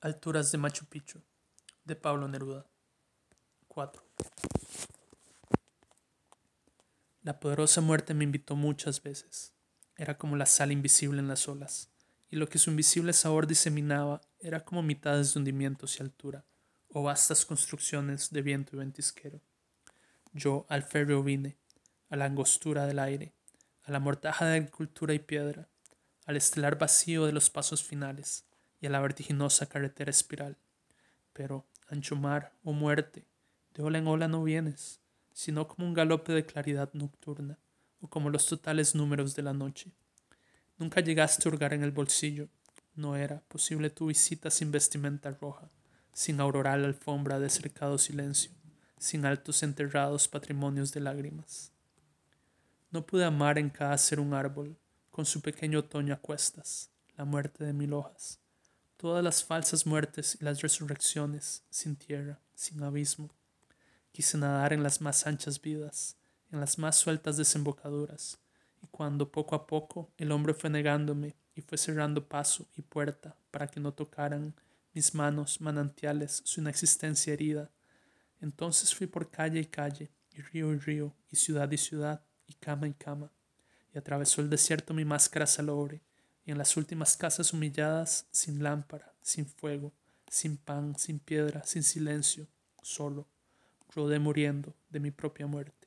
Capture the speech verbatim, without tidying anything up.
Alturas de Machu Picchu, de Pablo Neruda. cuatro. La poderosa muerte me invitó muchas veces. Era como la sal invisible en las olas, y lo que su invisible sabor diseminaba era como mitades de hundimientos y altura, o vastas construcciones de viento y ventisquero. Yo al férreo vine, a la angostura del aire, a la mortaja de agricultura y piedra, al estelar vacío de los pasos finales y a la vertiginosa carretera espiral. Pero, ancho mar o muerte, de ola en ola no vienes, sino como un galope de claridad nocturna, o como los totales números de la noche. Nunca llegaste a hurgar en el bolsillo, no era posible tu visita sin vestimenta roja, sin auroral alfombra de cercado silencio, sin altos enterrados patrimonios de lágrimas. No pude amar en cada ser un árbol, con su pequeño otoño a cuestas, la muerte de mil hojas, todas las falsas muertes y las resurrecciones, sin tierra, sin abismo. Quise nadar en las más anchas vidas, en las más sueltas desembocaduras, y cuando poco a poco el hombre fue negándome y fue cerrando paso y puerta para que no tocaran mis manos manantiales su inexistencia herida, entonces fui por calle y calle, y río y río, y ciudad y ciudad, y cama y cama, y atravesó el desierto mi máscara salobre, y en las últimas casas humilladas, sin lámpara, sin fuego, sin pan, sin piedra, sin silencio, solo, rodé muriendo de mi propia muerte.